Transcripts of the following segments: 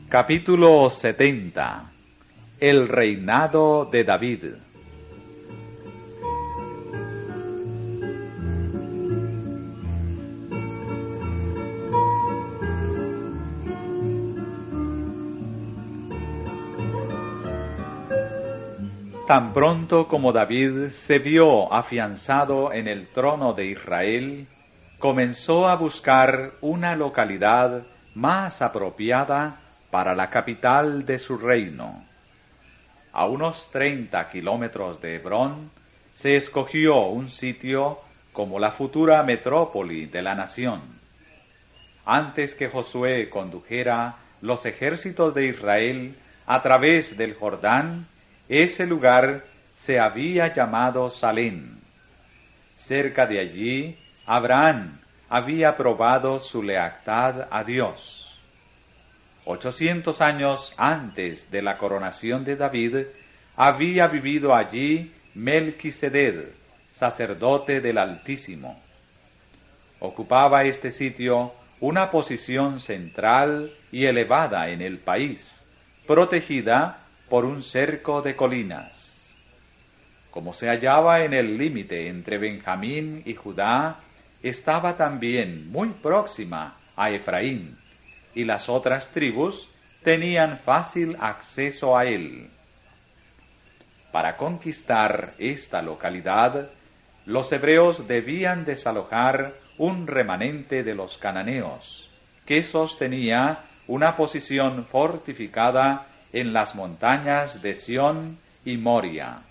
Capítulo 70. El reinado de David. Tan pronto como David se vio afianzado en el trono de Israel, comenzó a buscar una localidad más apropiada para la capital de su reino. A unos 30 kilómetros de Hebrón se escogió un sitio como la futura metrópoli de la nación. Antes que Josué condujera los ejércitos de Israel a través del Jordán, ese lugar se había llamado Salem. Cerca de allí, Abraham había probado su lealtad a Dios. 800 años antes de la coronación de David, había vivido allí Melquisedec, sacerdote del Altísimo. Ocupaba este sitio una posición central y elevada en el país, protegida por un cerco de colinas. Como se hallaba en el límite entre Benjamín y Judá, estaba también muy próxima a Efraín, y las otras tribus tenían fácil acceso a él. Para conquistar esta localidad, los hebreos debían desalojar un remanente de los cananeos, que sostenía una posición fortificada en las montañas de Sión y Moria.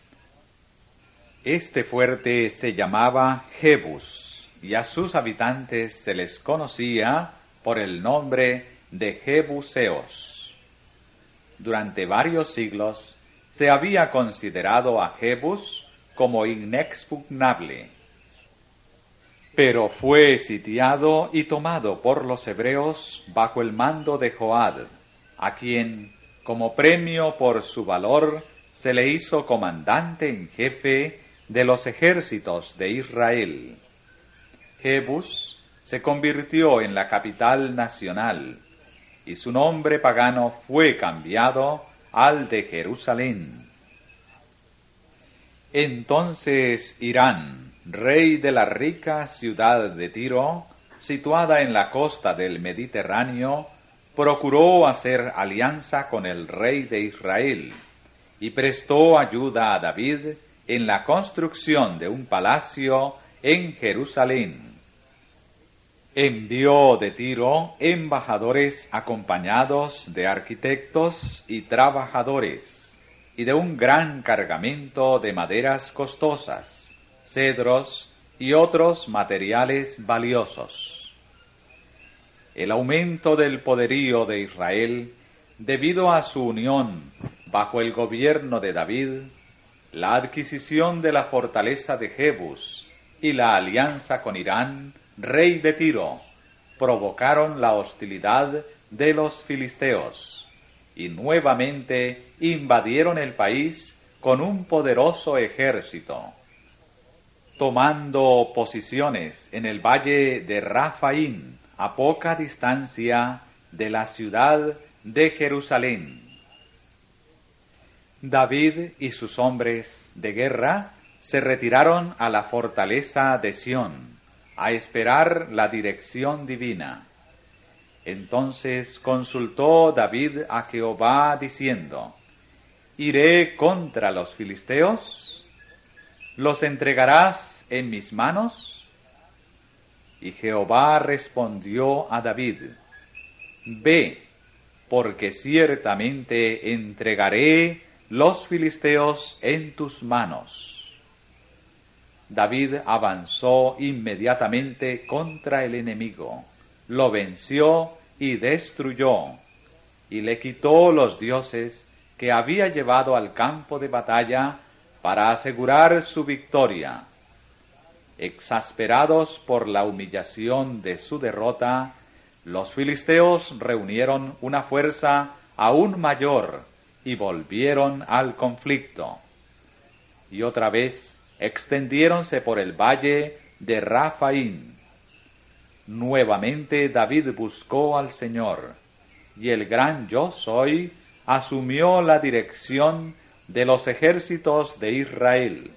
Este fuerte se llamaba Jebus, y a sus habitantes se les conocía por el nombre de Jebuseos. Durante varios siglos se había considerado a Jebus como inexpugnable, pero fue sitiado y tomado por los hebreos bajo el mando de Joab, a quien, como premio por su valor, se le hizo comandante en jefe de los ejércitos de Israel. Jebus se convirtió en la capital nacional, y su nombre pagano fue cambiado al de Jerusalén. Entonces Hirán, rey de la rica ciudad de Tiro, situada en la costa del Mediterráneo, procuró hacer alianza con el rey de Israel y prestó ayuda a David en la construcción de un palacio en Jerusalén. Envió de Tiro embajadores acompañados de arquitectos y trabajadores, y de un gran cargamento de maderas costosas, cedros y otros materiales valiosos. El aumento del poderío de Israel, debido a su unión bajo el gobierno de David, la adquisición de la fortaleza de Jebus y la alianza con Hirán, rey de Tiro, provocaron la hostilidad de los filisteos, y nuevamente invadieron el país con un poderoso ejército, tomando posiciones en el valle de Rafaín, a poca distancia de la ciudad de Jerusalén. David y sus hombres de guerra se retiraron a la fortaleza de Sión, a esperar la dirección divina. Entonces consultó David a Jehová diciendo: ¿Iré contra los filisteos? ¿Los entregarás en mis manos? Y Jehová respondió a David: Ve, porque ciertamente entregaré los filisteos en tus manos. David avanzó inmediatamente contra el enemigo, lo venció y destruyó, y le quitó los dioses que había llevado al campo de batalla para asegurar su victoria. Exasperados por la humillación de su derrota, los filisteos reunieron una fuerza aún mayor y volvieron al conflicto. Y otra vez extendiéronse por el valle de Rafaín. Nuevamente David buscó al Señor, y el gran Yo Soy asumió la dirección de los ejércitos de Israel.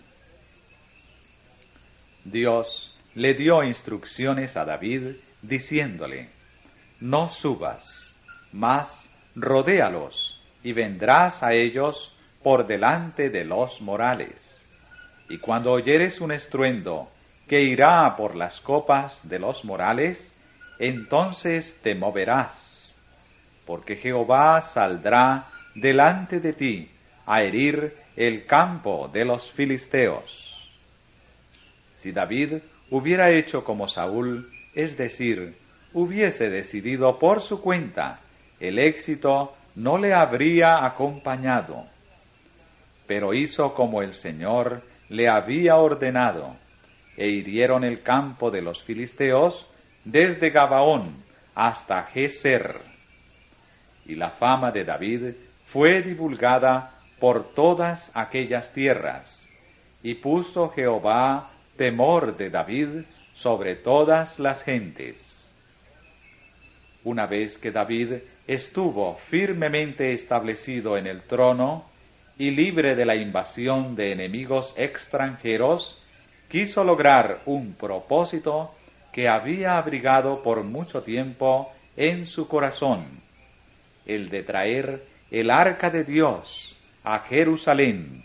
Dios le dio instrucciones a David, diciéndole: no subas, mas rodéalos, y vendrás a ellos por delante de los morales. Y cuando oyeres un estruendo que irá por las copas de los morales, entonces te moverás, porque Jehová saldrá delante de ti a herir el campo de los filisteos. Si David hubiera hecho como Saúl, es decir, hubiese decidido por su cuenta, el éxito no le habría acompañado. Pero hizo como el Señor le había ordenado, e hirieron el campo de los filisteos desde Gabaón hasta Geser. Y la fama de David fue divulgada por todas aquellas tierras, y puso Jehová temor de David sobre todas las gentes. Una vez que David estuvo firmemente establecido en el trono y libre de la invasión de enemigos extranjeros, quiso lograr un propósito que había abrigado por mucho tiempo en su corazón, el de traer el arca de Dios a Jerusalén.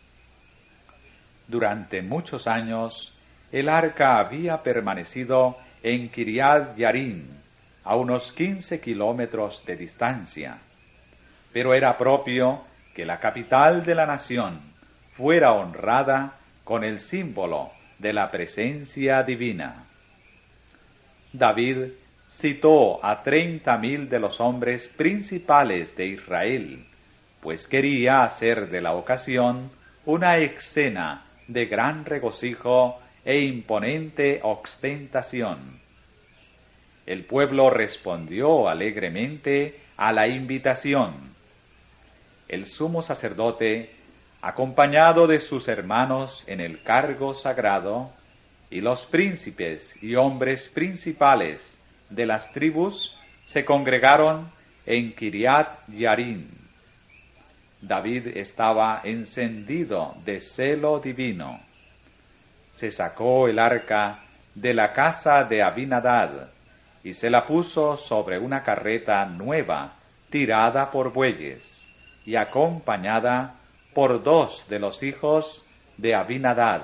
Durante muchos años, el arca había permanecido en Kiriat Yarim, a unos 15 kilómetros de distancia, pero era propio que la capital de la nación fuera honrada con el símbolo de la presencia divina. David citó a 30,000 de los hombres principales de Israel, pues quería hacer de la ocasión una escena de gran regocijo e imponente ostentación. El pueblo respondió alegremente a la invitación. El sumo sacerdote, acompañado de sus hermanos en el cargo sagrado, y los príncipes y hombres principales de las tribus se congregaron en Kiriat Yarim. David estaba encendido de celo divino. Se sacó el arca de la casa de Abinadab y se la puso sobre una carreta nueva tirada por bueyes y acompañada por 2 de los hijos de Abinadab.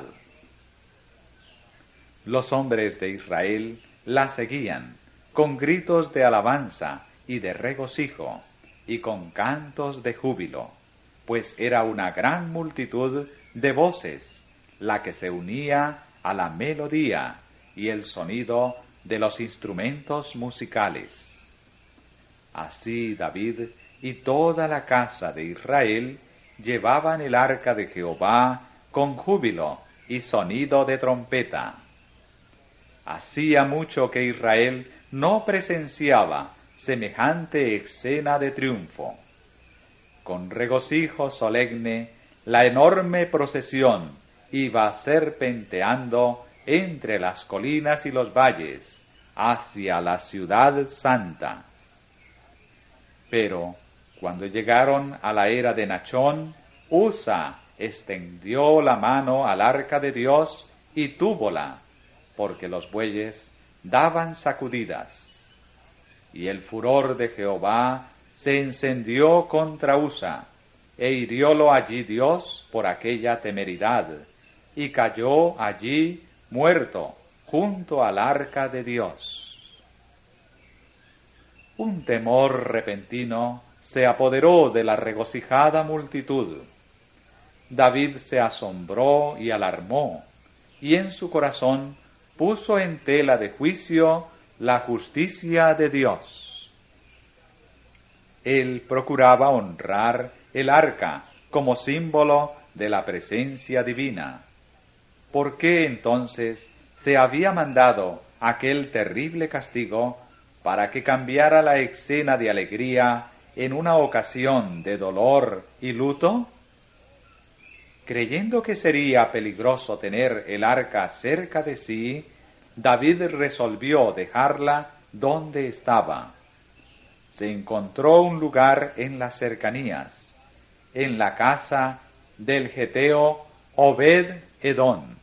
Los hombres de Israel la seguían con gritos de alabanza y de regocijo y con cantos de júbilo, pues era una gran multitud de voces la que se unía a la melodía y el sonido de los instrumentos musicales. Así David y toda la casa de Israel llevaban el arca de Jehová con júbilo y sonido de trompeta. Hacía mucho que Israel no presenciaba semejante escena de triunfo. Con regocijo solemne, la enorme procesión iba serpenteando entre las colinas y los valles hacia la ciudad santa. Pero cuando llegaron a la era de Nachón, Usa extendió la mano al arca de Dios y túvola, porque los bueyes daban sacudidas. Y el furor de Jehová se encendió contra Usa, e hiriólo allí Dios por aquella temeridad, y cayó allí muerto junto al arca de Dios. Un temor repentino se apoderó de la regocijada multitud. David se asombró y alarmó, y en su corazón puso en tela de juicio la justicia de Dios. Él procuraba honrar el arca como símbolo de la presencia divina. ¿Por qué entonces se había mandado aquel terrible castigo para que cambiara la escena de alegría en una ocasión de dolor y luto? Creyendo que sería peligroso tener el arca cerca de sí, David resolvió dejarla donde estaba. se encontró un lugar en las cercanías, en la casa del geteo Obed-Edom.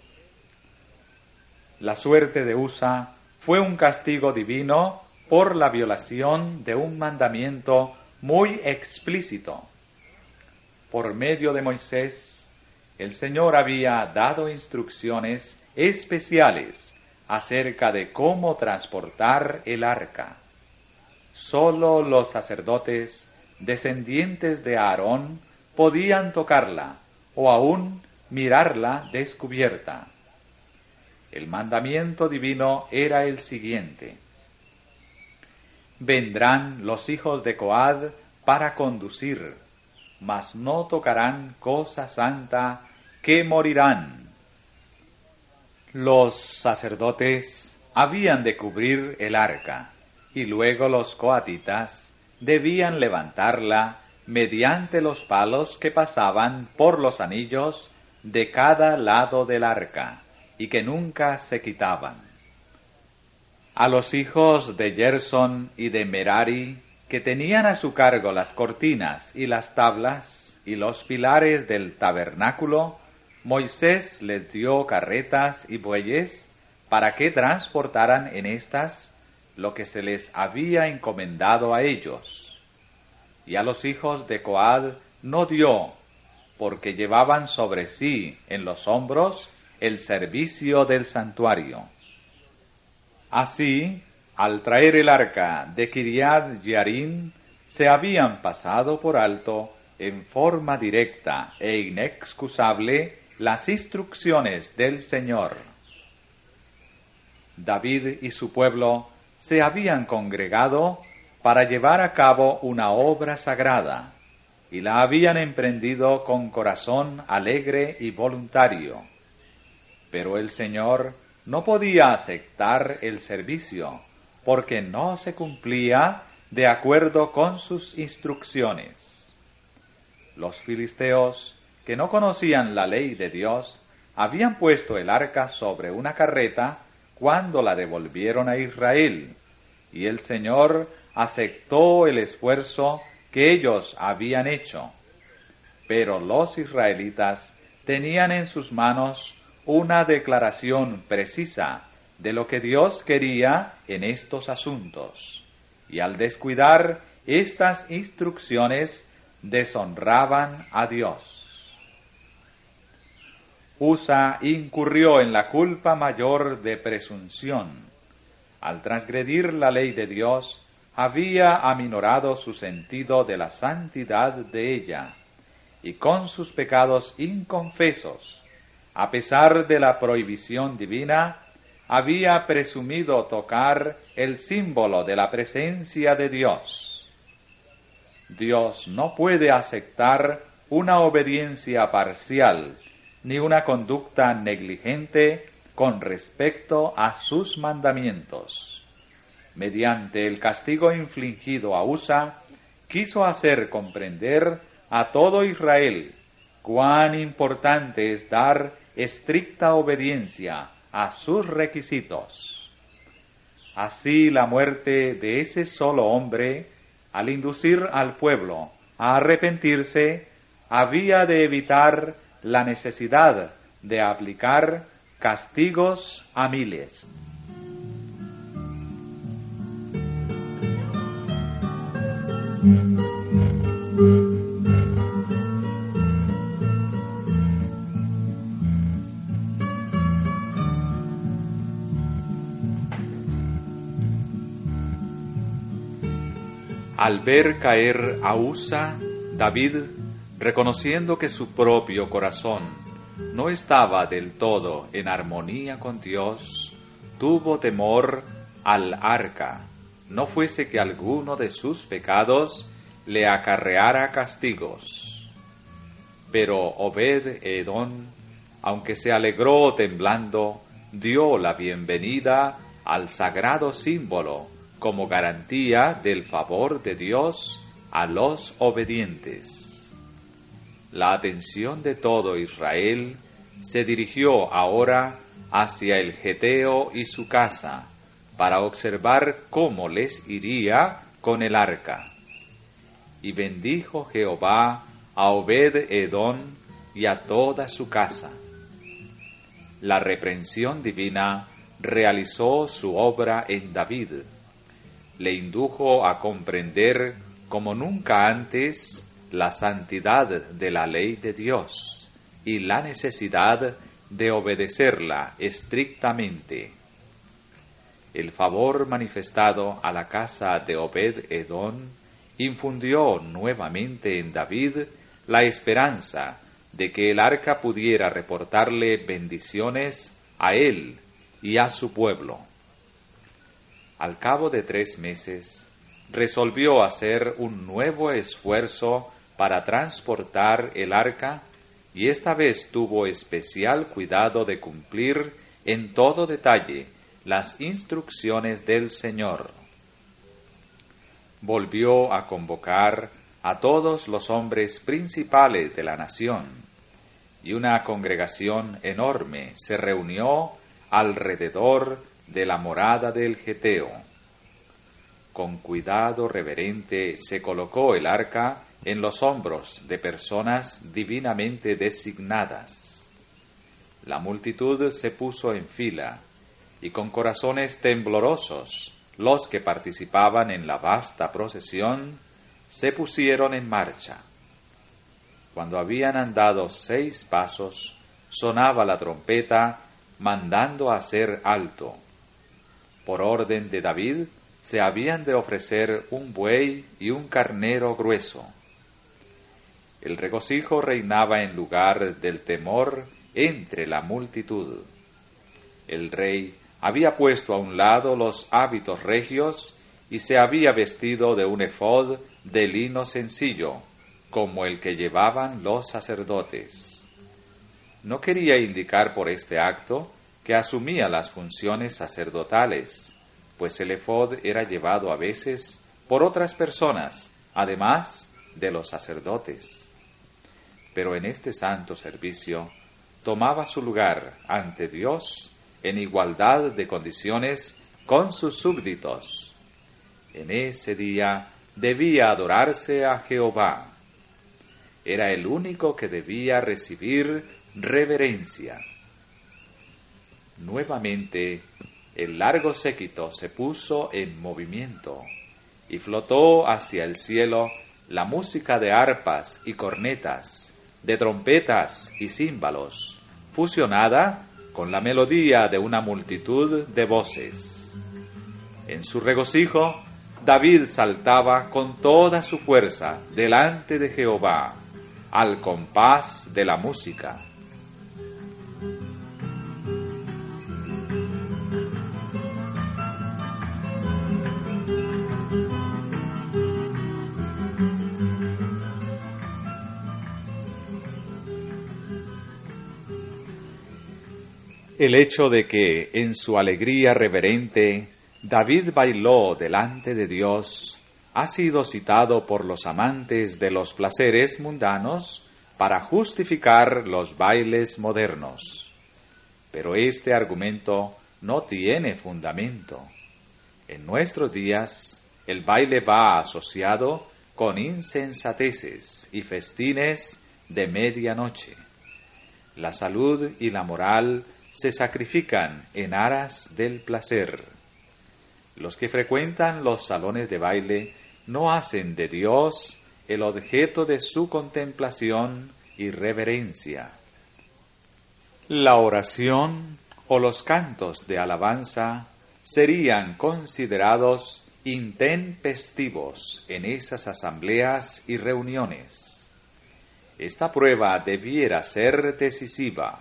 La suerte de Usa fue un castigo divino por la violación de un mandamiento muy explícito. Por medio de Moisés, el Señor había dado instrucciones especiales acerca de cómo transportar el arca. Solo los sacerdotes descendientes de Aarón podían tocarla o aún mirarla descubierta. El mandamiento divino era el siguiente: vendrán los hijos de Coad para conducir, mas no tocarán cosa santa, que morirán. Los sacerdotes habían de cubrir el arca, y luego los coatitas debían levantarla mediante los palos que pasaban por los anillos de cada lado del arca, y que nunca se quitaban. A los hijos de Gersón y de Merari, que tenían a su cargo las cortinas y las tablas y los pilares del tabernáculo, Moisés les dio carretas y bueyes para que transportaran en estas lo que se les había encomendado a ellos. Y a los hijos de Coad no dio, porque llevaban sobre sí en los hombros el servicio del santuario. Así, al traer el arca de Kiriat Jearim, se habían pasado por alto, en forma directa e inexcusable, las instrucciones del Señor. David y su pueblo se habían congregado para llevar a cabo una obra sagrada, y la habían emprendido con corazón alegre y voluntario. Pero el Señor no podía aceptar el servicio, porque no se cumplía de acuerdo con sus instrucciones. Los filisteos, que no conocían la ley de Dios, habían puesto el arca sobre una carreta cuando la devolvieron a Israel, y el Señor aceptó el esfuerzo que ellos habían hecho. Pero los israelitas tenían en sus manos una declaración precisa de lo que Dios quería en estos asuntos, y al descuidar estas instrucciones deshonraban a Dios. Usa incurrió en la culpa mayor de presunción. Al transgredir la ley de Dios, había aminorado su sentido de la santidad de ella, y con sus pecados inconfesos, a pesar de la prohibición divina, había presumido tocar el símbolo de la presencia de Dios. Dios no puede aceptar una obediencia parcial, ni una conducta negligente con respecto a sus mandamientos. Mediante el castigo infligido a Usa, quiso hacer comprender a todo Israel cuán importante es dar estricta obediencia a sus requisitos. Así, la muerte de ese solo hombre, al inducir al pueblo a arrepentirse, había de evitar la necesidad de aplicar castigos a miles. Al ver caer a Usa, David, reconociendo que su propio corazón no estaba del todo en armonía con Dios, tuvo temor al arca, no fuese que alguno de sus pecados le acarreara castigos. Pero Obed-Edom, aunque se alegró temblando, dio la bienvenida al sagrado símbolo como garantía del favor de Dios a los obedientes. La atención de todo Israel se dirigió ahora hacia el geteo y su casa, para observar cómo les iría con el arca. Y bendijo Jehová a Obed-Edom y a toda su casa. La reprensión divina realizó su obra en David. Le indujo a comprender como nunca antes la santidad de la ley de Dios y la necesidad de obedecerla estrictamente. El favor manifestado a la casa de Obed-Edom infundió nuevamente en David la esperanza de que el arca pudiera reportarle bendiciones a él y a su pueblo. Al cabo de 3 meses, resolvió hacer un nuevo esfuerzo para transportar el arca, y esta vez tuvo especial cuidado de cumplir en todo detalle las instrucciones del Señor. Volvió a convocar a todos los hombres principales de la nación, y una congregación enorme se reunió alrededor de la morada del Geteo. Con cuidado reverente se colocó el arca en los hombros de personas divinamente designadas. La multitud se puso en fila, y con corazones temblorosos, los que participaban en la vasta procesión se pusieron en marcha. Cuando habían andado 6 pasos, sonaba la trompeta, mandando hacer alto. Por orden de David, se habían de ofrecer un buey y un carnero grueso. El regocijo reinaba en lugar del temor entre la multitud. El rey había puesto a un lado los hábitos regios y se había vestido de un efod de lino sencillo, como el que llevaban los sacerdotes. No quería indicar por este acto que asumía las funciones sacerdotales, pues el efod era llevado a veces por otras personas, además de los sacerdotes. Pero en este santo servicio tomaba su lugar ante Dios en igualdad de condiciones con sus súbditos. En ese día debía adorarse a Jehová. Era el único que debía recibir reverencia. Nuevamente, el largo séquito se puso en movimiento y flotó hacia el cielo la música de arpas y cornetas, de trompetas y címbalos, fusionada con la melodía de una multitud de voces. En su regocijo, David saltaba con toda su fuerza delante de Jehová, al compás de la música. El hecho de que, en su alegría reverente, David bailó delante de Dios, ha sido citado por los amantes de los placeres mundanos para justificar los bailes modernos. Pero este argumento no tiene fundamento. En nuestros días, el baile va asociado con insensateces y festines de medianoche. La salud y la moral se sacrifican en aras del placer. Los que frecuentan los salones de baile no hacen de Dios el objeto de su contemplación y reverencia. La oración o los cantos de alabanza serían considerados intempestivos en esas asambleas y reuniones. Esta prueba debiera ser decisiva.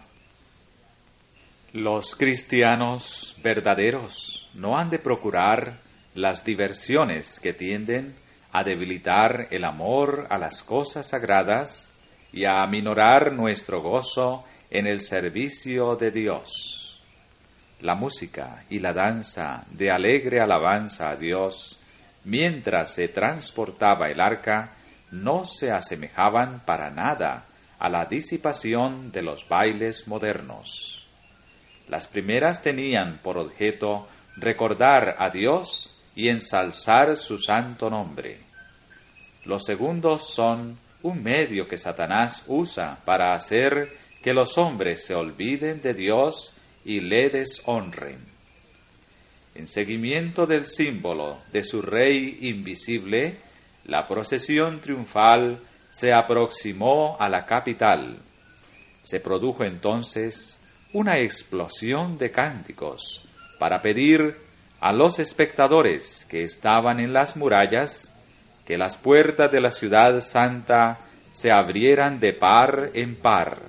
Los cristianos verdaderos no han de procurar las diversiones que tienden a debilitar el amor a las cosas sagradas y a aminorar nuestro gozo en el servicio de Dios. La música y la danza de alegre alabanza a Dios, mientras se transportaba el arca, no se asemejaban para nada a la disipación de los bailes modernos. Las primeras tenían por objeto recordar a Dios y ensalzar su santo nombre. Los segundos son un medio que Satanás usa para hacer que los hombres se olviden de Dios y le deshonren. En seguimiento del símbolo de su Rey invisible, la procesión triunfal se aproximó a la capital. Se produjo entonces una explosión de cánticos para pedir a los espectadores que estaban en las murallas que las puertas de la ciudad santa se abrieran de par en par.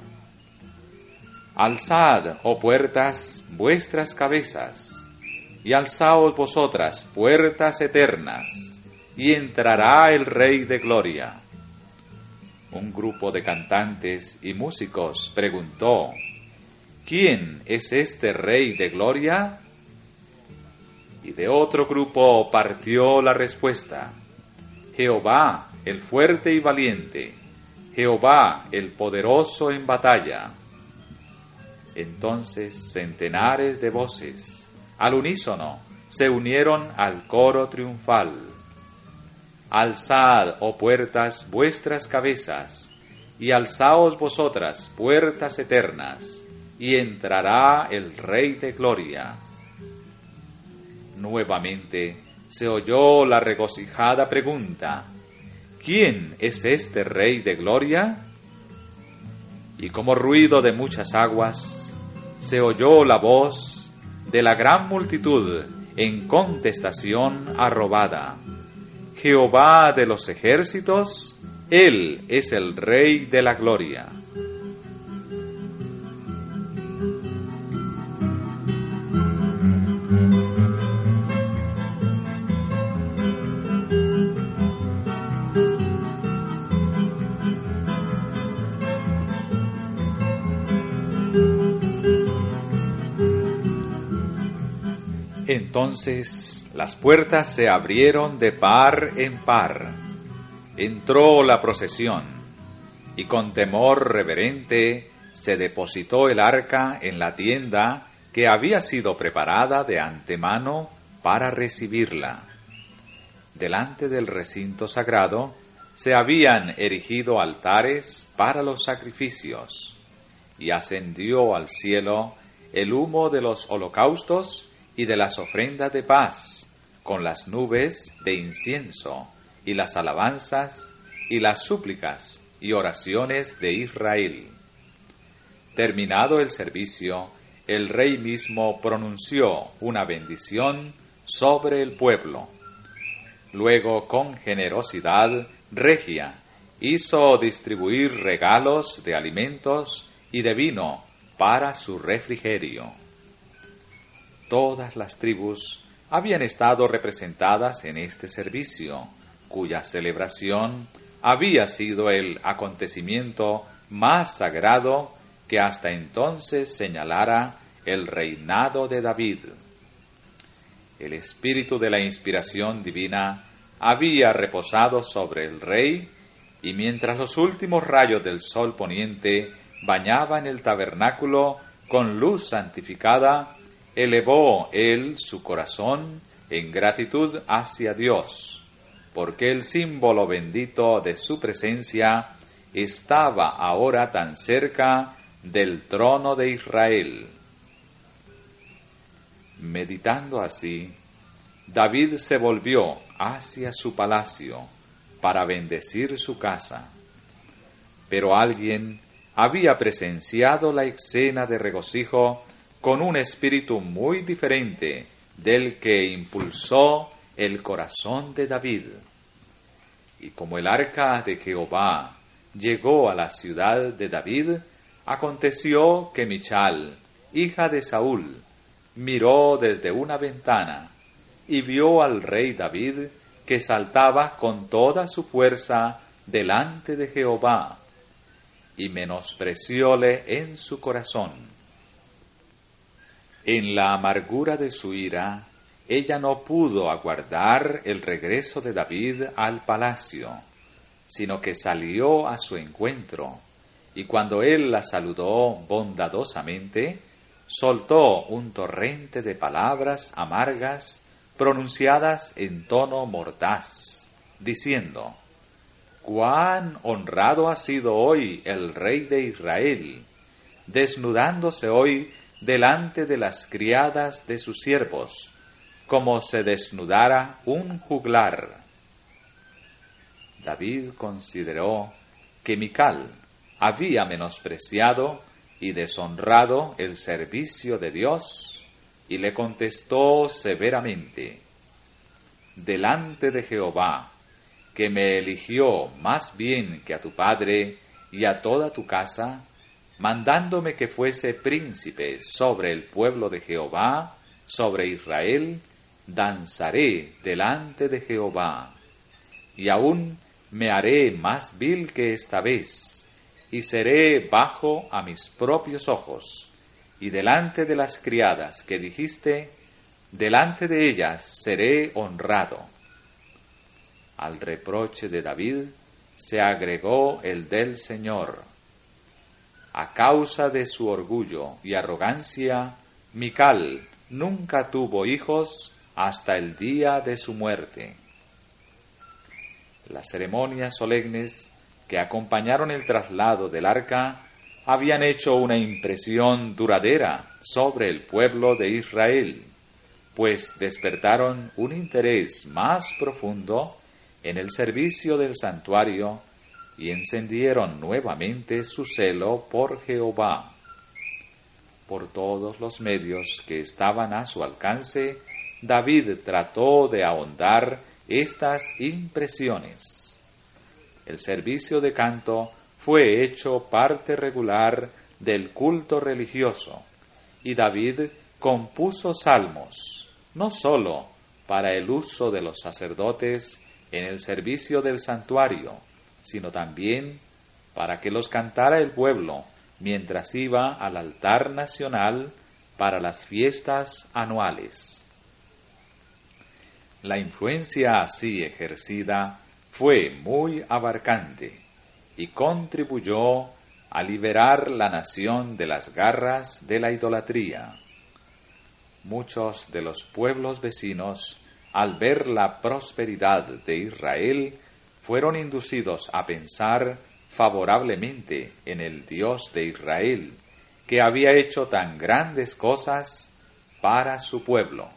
Alzad, oh puertas, vuestras cabezas, y alzaos vosotras, puertas eternas, y entrará el Rey de Gloria. Un grupo de cantantes y músicos preguntó: ¿Quién es este Rey de Gloria? Y de otro grupo partió la respuesta: Jehová, el fuerte y valiente, Jehová, el poderoso en batalla. Entonces centenares de voces, al unísono, se unieron al coro triunfal. Alzad, oh puertas, vuestras cabezas, y alzaos vosotras, puertas eternas, y entrará el Rey de Gloria. Nuevamente se oyó la regocijada pregunta: ¿Quién es este Rey de Gloria? Y como ruido de muchas aguas, se oyó la voz de la gran multitud en contestación arrobada: Jehová de los ejércitos, Él es el Rey de la Gloria. Entonces las puertas se abrieron de par en par. Entró la procesión, y con temor reverente se depositó el arca en la tienda que había sido preparada de antemano para recibirla. Delante del recinto sagrado se habían erigido altares para los sacrificios, y ascendió al cielo el humo de los holocaustos y de las ofrendas de paz, con las nubes de incienso, y las alabanzas, y las súplicas, y oraciones de Israel. Terminado el servicio, el rey mismo pronunció una bendición sobre el pueblo. Luego, con generosidad regia, hizo distribuir regalos de alimentos y de vino para su refrigerio. Todas las tribus habían estado representadas en este servicio, cuya celebración había sido el acontecimiento más sagrado que hasta entonces señalara el reinado de David. El espíritu de la inspiración divina había reposado sobre el rey, y mientras los últimos rayos del sol poniente bañaban el tabernáculo con luz santificada, elevó él su corazón en gratitud hacia Dios, porque el símbolo bendito de su presencia estaba ahora tan cerca del trono de Israel. Meditando así, David se volvió hacia su palacio para bendecir su casa. Pero alguien había presenciado la escena de regocijo con un espíritu muy diferente del que impulsó el corazón de David. Y como el arca de Jehová llegó a la ciudad de David, aconteció que Michal, hija de Saúl, miró desde una ventana y vio al rey David que saltaba con toda su fuerza delante de Jehová, y menosprecióle en su corazón. En la amargura de su ira, ella no pudo aguardar el regreso de David al palacio, sino que salió a su encuentro, y cuando él la saludó bondadosamente, soltó un torrente de palabras amargas pronunciadas en tono mordaz, diciendo: «Cuán honrado ha sido hoy el rey de Israel, desnudándose hoy delante de las criadas de sus siervos, como se desnudara un juglar». David consideró que Mical había menospreciado y deshonrado el servicio de Dios, y le contestó severamente: «Delante de Jehová, que me eligió más bien que a tu padre y a toda tu casa, mandándome que fuese príncipe sobre el pueblo de Jehová, sobre Israel, danzaré delante de Jehová, y aún me haré más vil que esta vez, y seré bajo a mis propios ojos, y delante de las criadas que dijiste, delante de ellas seré honrado». Al reproche de David se agregó el del Señor: «A causa de su orgullo y arrogancia, Mical nunca tuvo hijos hasta el día de su muerte». Las ceremonias solemnes que acompañaron el traslado del arca habían hecho una impresión duradera sobre el pueblo de Israel, pues despertaron un interés más profundo en el servicio del santuario y encendieron nuevamente su celo por Jehová. Por todos los medios que estaban a su alcance, David trató de ahondar estas impresiones. El servicio de canto fue hecho parte regular del culto religioso, y David compuso salmos, no sólo para el uso de los sacerdotes en el servicio del santuario, sino también para que los cantara el pueblo mientras iba al altar nacional para las fiestas anuales. La influencia así ejercida fue muy abarcante y contribuyó a liberar la nación de las garras de la idolatría. Muchos de los pueblos vecinos, al ver la prosperidad de Israel, fueron inducidos a pensar favorablemente en el Dios de Israel, que había hecho tan grandes cosas para su pueblo.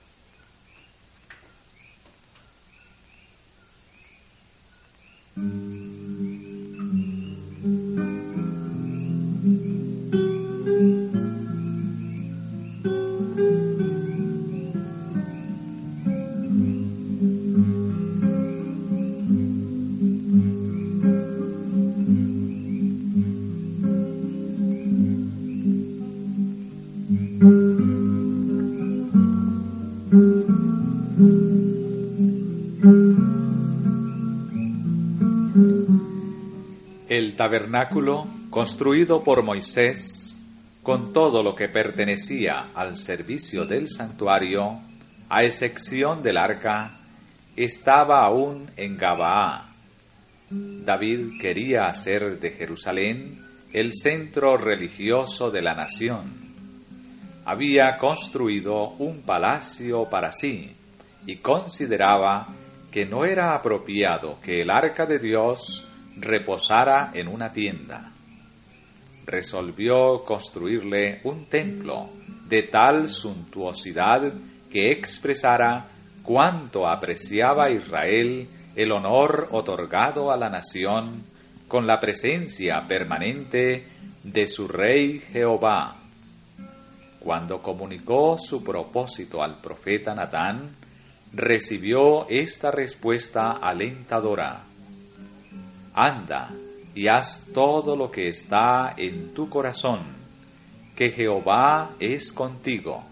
El tabernáculo, construido por Moisés, con todo lo que pertenecía al servicio del santuario, a excepción del arca, estaba aún en Gabaá. David quería hacer de Jerusalén el centro religioso de la nación. Había construido un palacio para sí y consideraba que no era apropiado que el arca de Dios reposara en una tienda. Resolvió construirle un templo de tal suntuosidad que expresara cuánto apreciaba Israel el honor otorgado a la nación con la presencia permanente de su rey Jehová. Cuando comunicó su propósito al profeta Natán, recibió esta respuesta alentadora: «Anda y haz todo lo que está en tu corazón, que Jehová es contigo».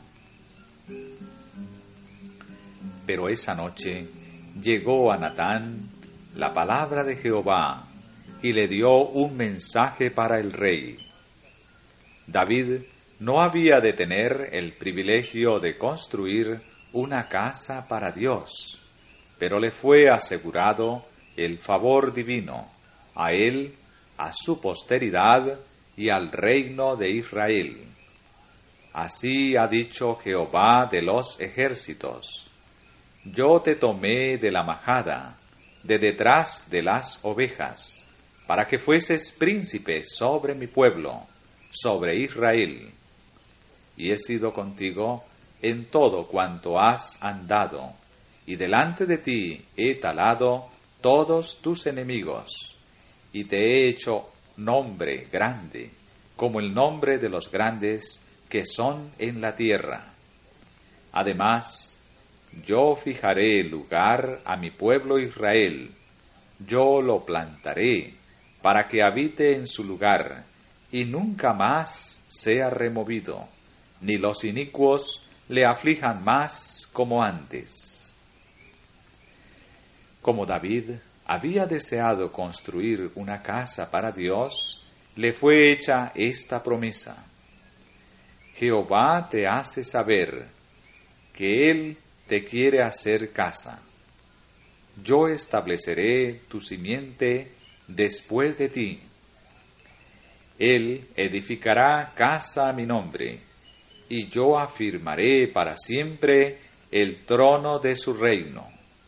Pero esa noche llegó a Natán la palabra de Jehová y le dio un mensaje para el rey. David no había de tener el privilegio de construir una casa para Dios, pero le fue asegurado el favor divino, a él, a su posteridad y al reino de Israel. Así ha dicho Jehová de los ejércitos: yo te tomé de la majada, de detrás de las ovejas, para que fueses príncipe sobre mi pueblo, sobre Israel. Y he sido contigo en todo cuanto has andado, y delante de ti he talado todos tus enemigos, y te he hecho nombre grande, como el nombre de los grandes que son en la tierra. Además, yo fijaré lugar a mi pueblo Israel, yo lo plantaré, para que habite en su lugar, y nunca más sea removido, ni los inicuos le aflijan más como antes. Como David había deseado construir una casa para Dios, le fue hecha esta promesa: Jehová te hace saber que Él te quiere hacer casa. Yo estableceré tu simiente después de ti. Él edificará casa a mi nombre, y yo afirmaré para siempre el trono de su reino.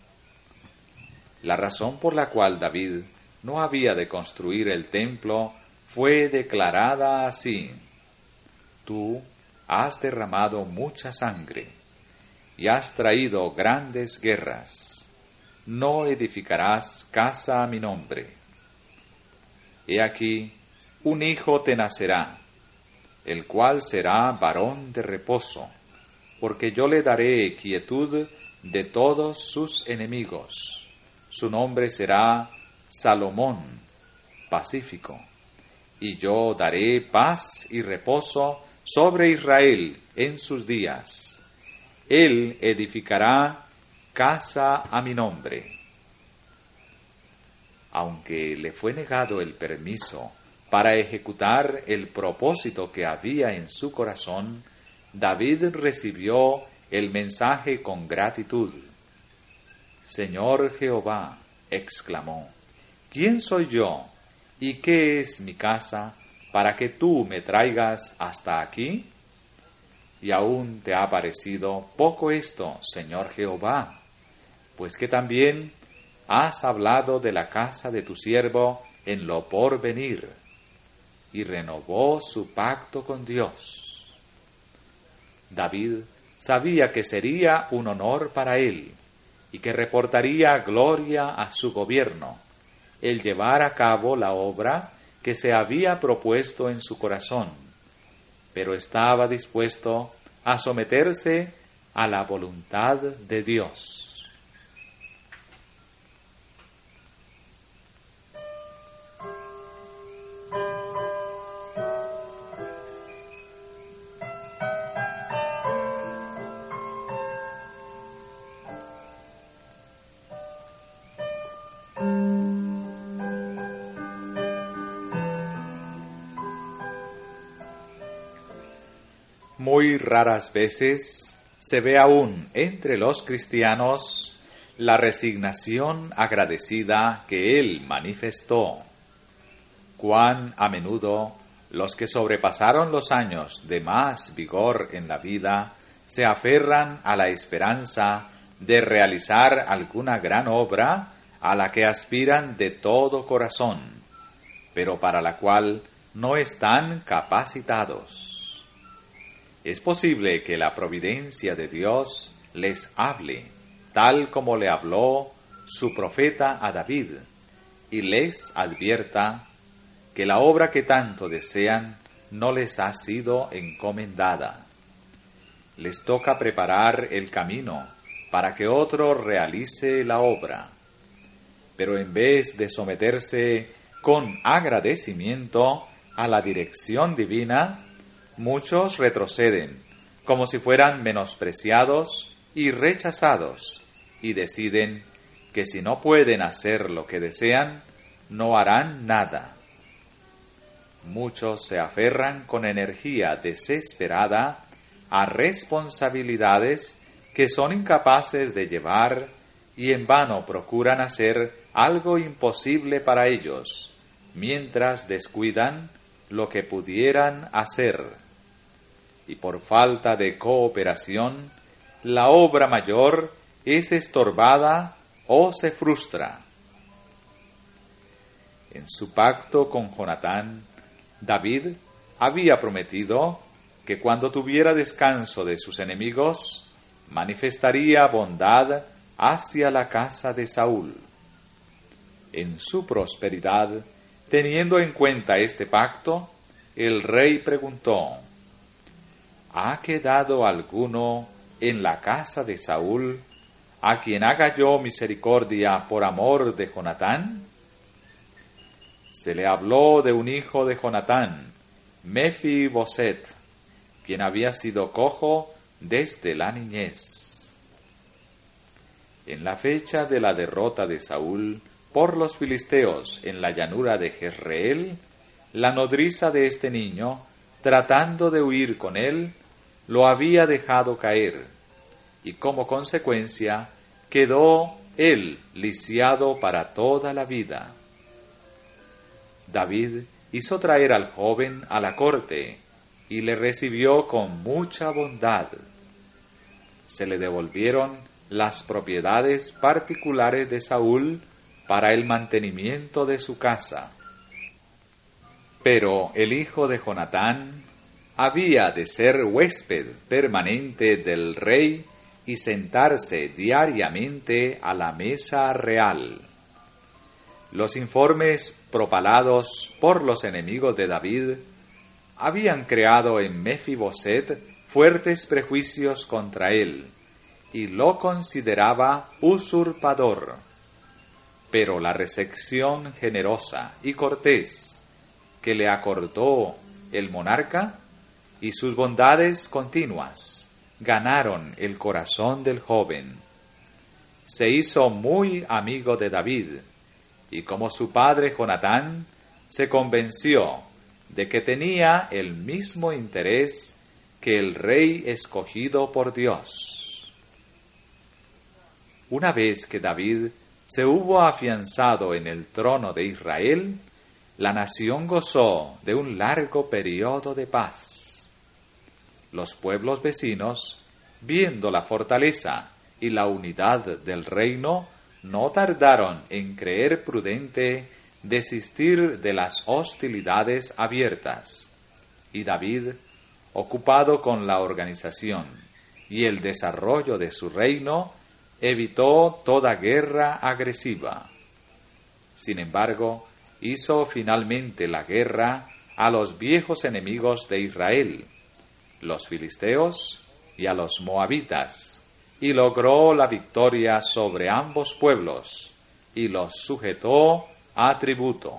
La razón por la cual David no había de construir el templo fue declarada así: Tú has derramado mucha sangre y has traído grandes guerras. No edificarás casa a mi nombre. He aquí, un hijo te nacerá, el cual será varón de reposo, porque yo le daré quietud de todos sus enemigos. Su nombre será Salomón, pacífico, y yo daré paz y reposo sobre Israel en sus días. Él edificará casa a mi nombre. Aunque le fue negado el permiso para ejecutar el propósito que había en su corazón, David recibió el mensaje con gratitud. Señor Jehová, exclamó, ¿quién soy yo y qué es mi casa para que tú me traigas hasta aquí? Y aún te ha parecido poco esto, Señor Jehová, pues que también has hablado de la casa de tu siervo en lo porvenir, y renovó su pacto con Dios. David sabía que sería un honor para él, y que reportaría gloria a su gobierno, el llevar a cabo la obra que se había propuesto en su corazón, pero estaba dispuesto a someterse a la voluntad de Dios. Muy raras veces se ve aún entre los cristianos la resignación agradecida que él manifestó. Cuán a menudo los que sobrepasaron los años de más vigor en la vida se aferran a la esperanza de realizar alguna gran obra a la que aspiran de todo corazón, pero para la cual no están capacitados. Es posible que la providencia de Dios les hable, tal como le habló su profeta a David, y les advierta que la obra que tanto desean no les ha sido encomendada. Les toca preparar el camino para que otro realice la obra. Pero en vez de someterse con agradecimiento a la dirección divina, muchos retroceden, como si fueran menospreciados y rechazados, y deciden que si no pueden hacer lo que desean, no harán nada. Muchos se aferran con energía desesperada a responsabilidades que son incapaces de llevar y en vano procuran hacer algo imposible para ellos, mientras descuidan lo que pudieran hacer. Y por falta de cooperación, la obra mayor es estorbada o se frustra. En su pacto con Jonatán, David había prometido que cuando tuviera descanso de sus enemigos, manifestaría bondad hacia la casa de Saúl. En su prosperidad, teniendo en cuenta este pacto, el rey preguntó: ¿ha quedado alguno en la casa de Saúl a quien haga yo misericordia por amor de Jonatán? Se le habló de un hijo de Jonatán, Mefiboset, quien había sido cojo desde la niñez. En la fecha de la derrota de Saúl por los filisteos en la llanura de Jezreel, la nodriza de este niño, tratando de huir con él, lo había dejado caer, y como consecuencia quedó él lisiado para toda la vida. David hizo traer al joven a la corte, y le recibió con mucha bondad. Se le devolvieron las propiedades particulares de Saúl para el mantenimiento de su casa. Pero el hijo de Jonatán había de ser huésped permanente del rey y sentarse diariamente a la mesa real. Los informes propalados por los enemigos de David habían creado en Mefiboset fuertes prejuicios contra él, y lo consideraba usurpador. Pero la recepción generosa y cortés que le acordó el monarca y sus bondades continuas ganaron el corazón del joven. Se hizo muy amigo de David, y como su padre Jonatán, se convenció de que tenía el mismo interés que el rey escogido por Dios. Una vez que David se hubo afianzado en el trono de Israel, la nación gozó de un largo periodo de paz. Los pueblos vecinos, viendo la fortaleza y la unidad del reino, no tardaron en creer prudente desistir de las hostilidades abiertas, y David, ocupado con la organización y el desarrollo de su reino, evitó toda guerra agresiva. Sin embargo, hizo finalmente la guerra a los viejos enemigos de Israel, los filisteos y a los moabitas, y logró la victoria sobre ambos pueblos, y los sujetó a tributo.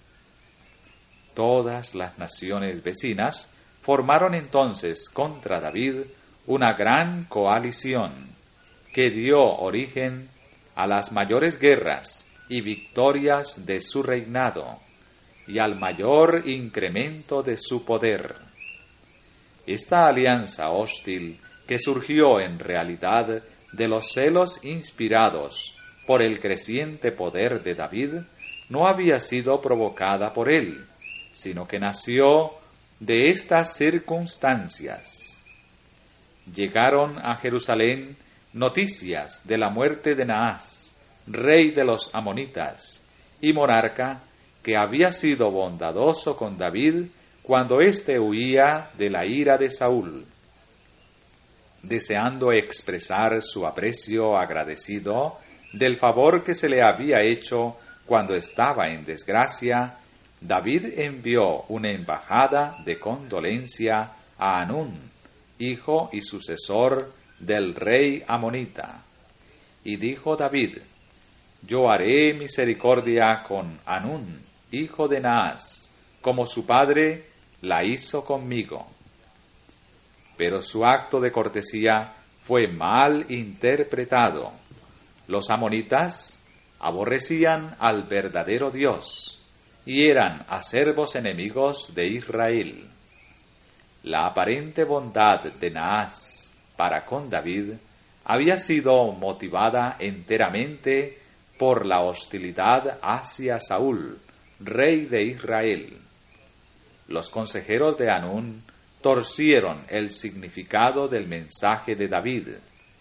Todas las naciones vecinas formaron entonces contra David una gran coalición, que dio origen a las mayores guerras y victorias de su reinado, y al mayor incremento de su poder. Esta alianza hostil, que surgió en realidad de los celos inspirados por el creciente poder de David, no había sido provocada por él, sino que nació de estas circunstancias. Llegaron a Jerusalén noticias de la muerte de Naas, rey de los amonitas y monarca, que había sido bondadoso con David cuando éste huía de la ira de Saúl. Deseando expresar su aprecio agradecido del favor que se le había hecho cuando estaba en desgracia, David envió una embajada de condolencia a Hanún, hijo y sucesor del rey amonita. Y dijo David: yo haré misericordia con Hanún, hijo de Naas, como su padre la hizo conmigo. Pero su acto de cortesía fue mal interpretado. Los amonitas aborrecían al verdadero Dios y eran acervos enemigos de Israel. La aparente bondad de Naas para con David había sido motivada enteramente por la hostilidad hacia Saúl, rey de Israel. Los consejeros de Hanún torcieron el significado del mensaje de David,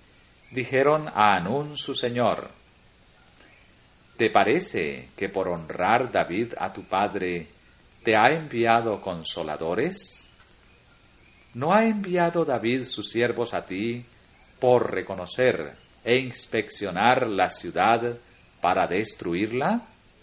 dijeron a Hanún su señor: ¿Te parece que por honrar David a tu padre te ha enviado consoladores? ¿No ha enviado David sus siervos a ti por reconocer e inspeccionar la ciudad para destruirla?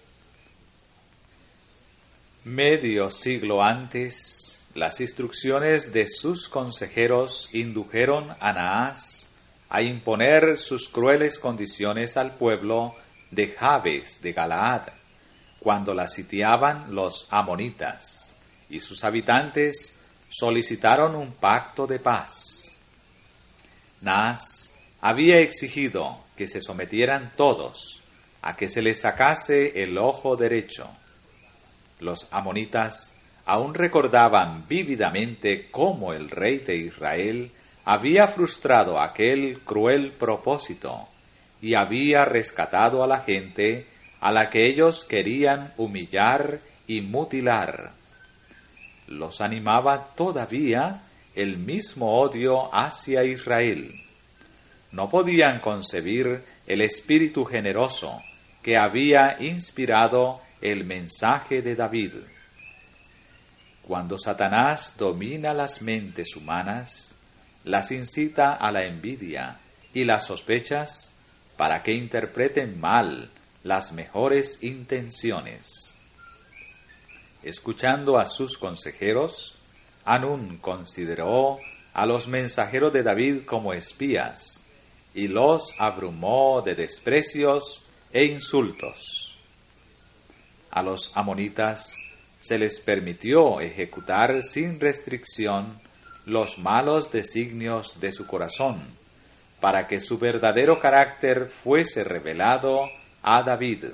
Medio siglo antes, las instrucciones de sus consejeros indujeron a Naas a imponer sus crueles condiciones al pueblo de Jabes de Galaad, cuando la sitiaban los amonitas, y sus habitantes solicitaron un pacto de paz. Naas había exigido que se sometieran todos a que se les sacase el ojo derecho. Los amonitas aún recordaban vívidamente cómo el rey de Israel había frustrado aquel cruel propósito y había rescatado a la gente a la que ellos querían humillar y mutilar. Los animaba todavía el mismo odio hacia Israel. No podían concebir el espíritu generoso que había inspirado el mensaje de David. Cuando Satanás domina las mentes humanas, las incita a la envidia y las sospechas para que interpreten mal las mejores intenciones. Escuchando a sus consejeros, Hanún consideró a los mensajeros de David como espías y los abrumó de desprecios e insultos. A los amonitas se les permitió ejecutar sin restricción los malos designios de su corazón, para que su verdadero carácter fuese revelado a David.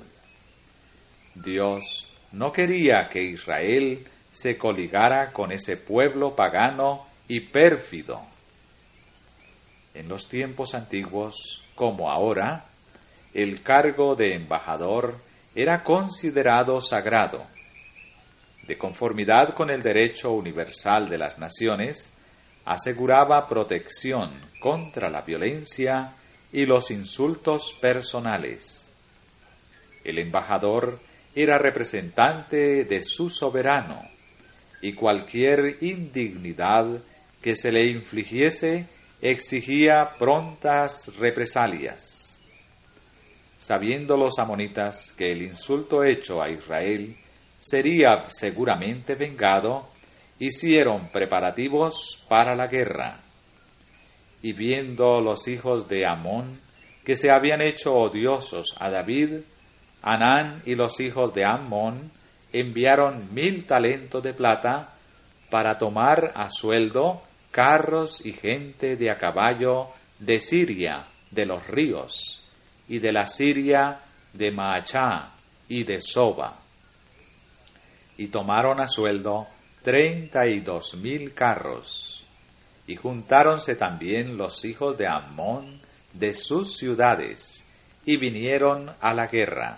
Dios no quería que Israel se coligara con ese pueblo pagano y pérfido. En los tiempos antiguos, como ahora, el cargo de embajador era considerado sagrado. De conformidad con el derecho universal de las naciones, aseguraba protección contra la violencia y los insultos personales. El embajador era representante de su soberano, y cualquier indignidad que se le infligiese exigía prontas represalias. Sabiendo los amonitas que el insulto hecho a Israel sería seguramente vengado, hicieron preparativos para la guerra. Y viendo los hijos de Amón que se habían hecho odiosos a David, Hanán y los hijos de Amón enviaron 1000 talentos de plata para tomar a sueldo carros y gente de a caballo de Siria, de los ríos, y de la Siria de Maachá y de Soba. Y tomaron a sueldo 32,000 carros. Y juntáronse también los hijos de Amón de sus ciudades, y vinieron a la guerra.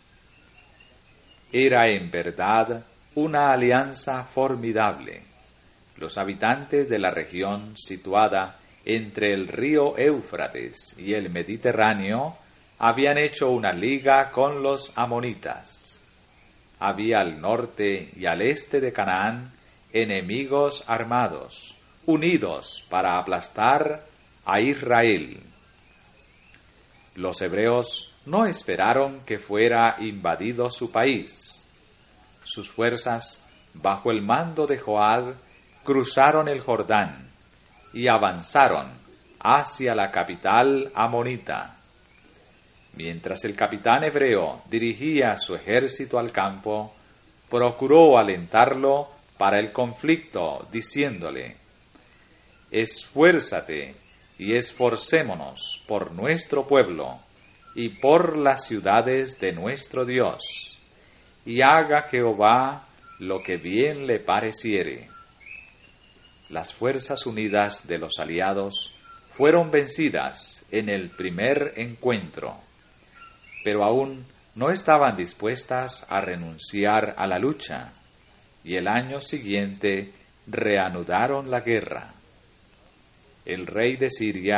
Era en verdad una alianza formidable. Los habitantes de la región situada entre el río Éufrates y el Mediterráneo habían hecho una liga con los amonitas. Había al norte y al este de Canaán enemigos armados, unidos para aplastar a Israel. Los hebreos no esperaron que fuera invadido su país. Sus fuerzas, bajo el mando de Joab, cruzaron el Jordán y avanzaron hacia la capital amonita. Mientras el capitán hebreo dirigía su ejército al campo, procuró alentarlo para el conflicto, diciéndole: Esfuérzate y esforcémonos por nuestro pueblo y por las ciudades de nuestro Dios, y haga Jehová lo que bien le pareciere. Las fuerzas unidas de los aliados fueron vencidas en el primer encuentro, pero aún no estaban dispuestas a renunciar a la lucha, y el año siguiente reanudaron la guerra. El rey de Siria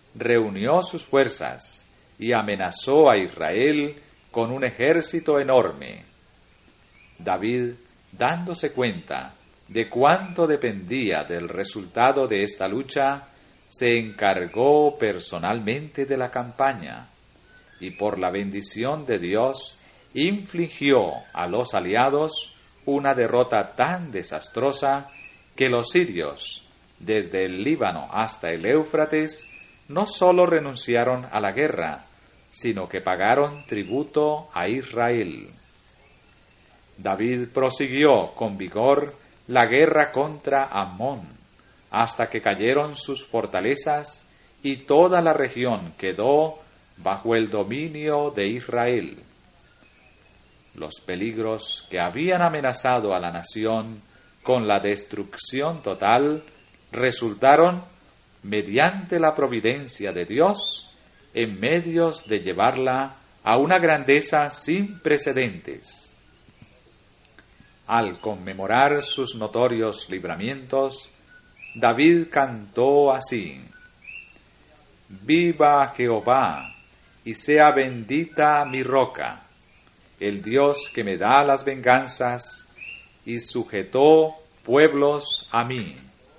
reunió sus fuerzas y amenazó a Israel con un ejército enorme. David, dándose cuenta de cuánto dependía del resultado de esta lucha, se encargó personalmente de la campaña y por la bendición de Dios infligió a los aliados una derrota tan desastrosa que los sirios, desde el Líbano hasta el Éufrates, no sólo renunciaron a la guerra, sino que pagaron tributo a Israel. David prosiguió con vigor la guerra contra Amón, hasta que cayeron sus fortalezas y toda la región quedó bajo el dominio de Israel. Los peligros que habían amenazado a la nación con la destrucción total resultaron, mediante la providencia de Dios, en medios de llevarla a una grandeza sin precedentes. Al conmemorar sus notorios libramientos, David cantó así: Viva Jehová, y sea bendita mi roca, el Dios que me da las venganzas, y sujetó pueblos a mí.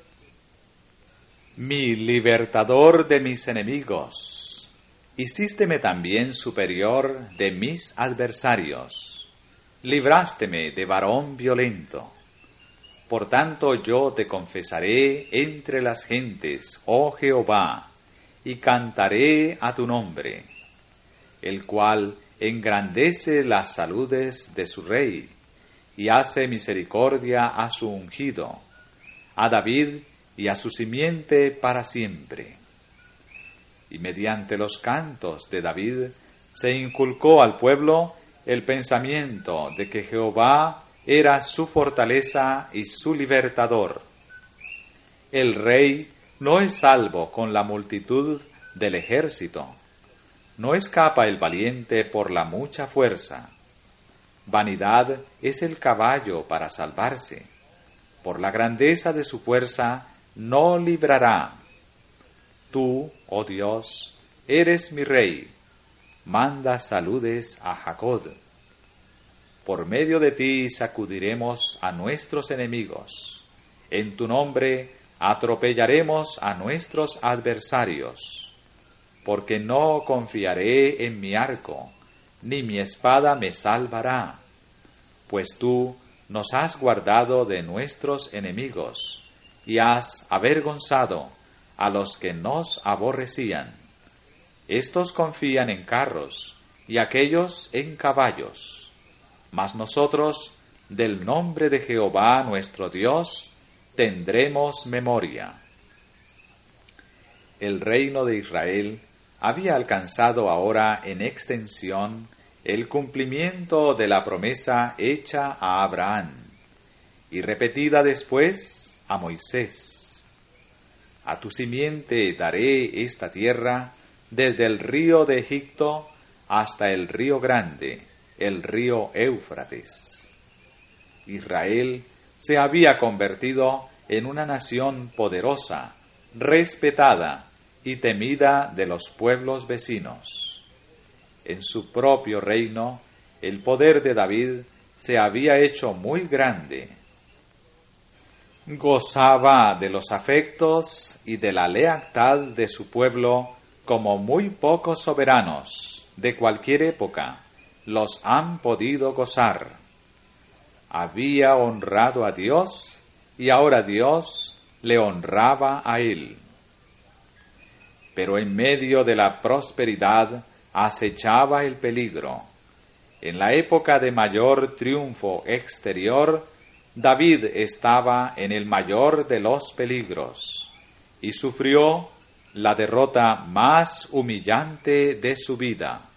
Mi libertador de mis enemigos, hicísteme también superior de mis adversarios, librásteme de varón violento. Por tanto yo te confesaré entre las gentes, oh Jehová, y cantaré a tu nombre, el cual engrandece las saludes de su rey, y hace misericordia a su ungido, a David y a su simiente para siempre. Y mediante los cantos de David se inculcó al pueblo el pensamiento de que Jehová era su fortaleza y su libertador. El rey no es salvo con la multitud del ejército, no escapa el valiente por la mucha fuerza. Vanidad es el caballo para salvarse, por la grandeza de su fuerza no librará. Tú, oh Dios, eres mi rey, manda saludes a Jacob. Por medio de ti sacudiremos a nuestros enemigos, en tu nombre atropellaremos a nuestros adversarios, porque no confiaré en mi arco, ni mi espada me salvará, pues tú nos has guardado de nuestros enemigos, y has avergonzado a los que nos aborrecían. Estos confían en carros, y aquellos en caballos, mas nosotros, del nombre de Jehová nuestro Dios, tendremos memoria. El reino de Israel había alcanzado ahora en extensión el cumplimiento de la promesa hecha a Abraham y repetida después a Moisés. A tu simiente daré esta tierra desde el río de Egipto hasta el río grande, el río Éufrates. Israel se había convertido en una nación poderosa, respetada y temida de los pueblos vecinos. En su propio reino, el poder de David se había hecho muy grande. Gozaba de los afectos y de la lealtad de su pueblo como muy pocos soberanos de cualquier época los han podido gozar. Había honrado a Dios y ahora Dios le honraba a él. Pero en medio de la prosperidad acechaba el peligro. En la época de mayor triunfo exterior, David estaba en el mayor de los peligros y sufrió la derrota más humillante de su vida.